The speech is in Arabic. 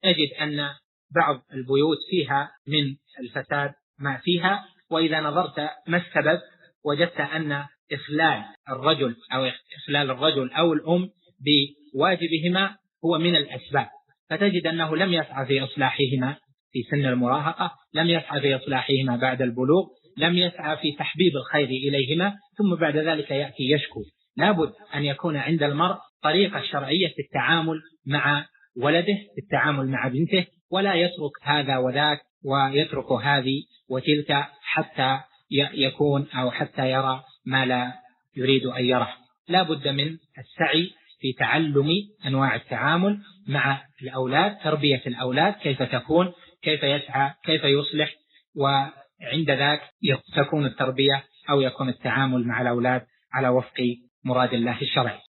نجد أن بعض البيوت فيها من الفساد ما فيها، وإذا نظرت ما السبب وجدت أن إخلال الرجل أو الأم بواجبهما هو من الأسباب. فتجد أنه لم يسعى في إصلاحهما في سن المراهقة، لم يسعى في إصلاحهما بعد البلوغ، لم يسعى في تحبيب الخير إليهما، ثم بعد ذلك يأتي يشكو. لابد أن يكون عند المرء طريقة شرعية في التعامل مع ولده، في التعامل مع بنته، ولا يترك هذا وذاك ويترك هذه وتلك حتى يكون أو حتى يرى ما لا يريد أن يرى. لا بد من السعي في تعلم أنواع التعامل مع الأولاد، تربية الأولاد كيف تكون، كيف يسعى، كيف يصلح، وعند ذاك تكون التربية أو يكون التعامل مع الأولاد على وفق مراد الله الشرعي.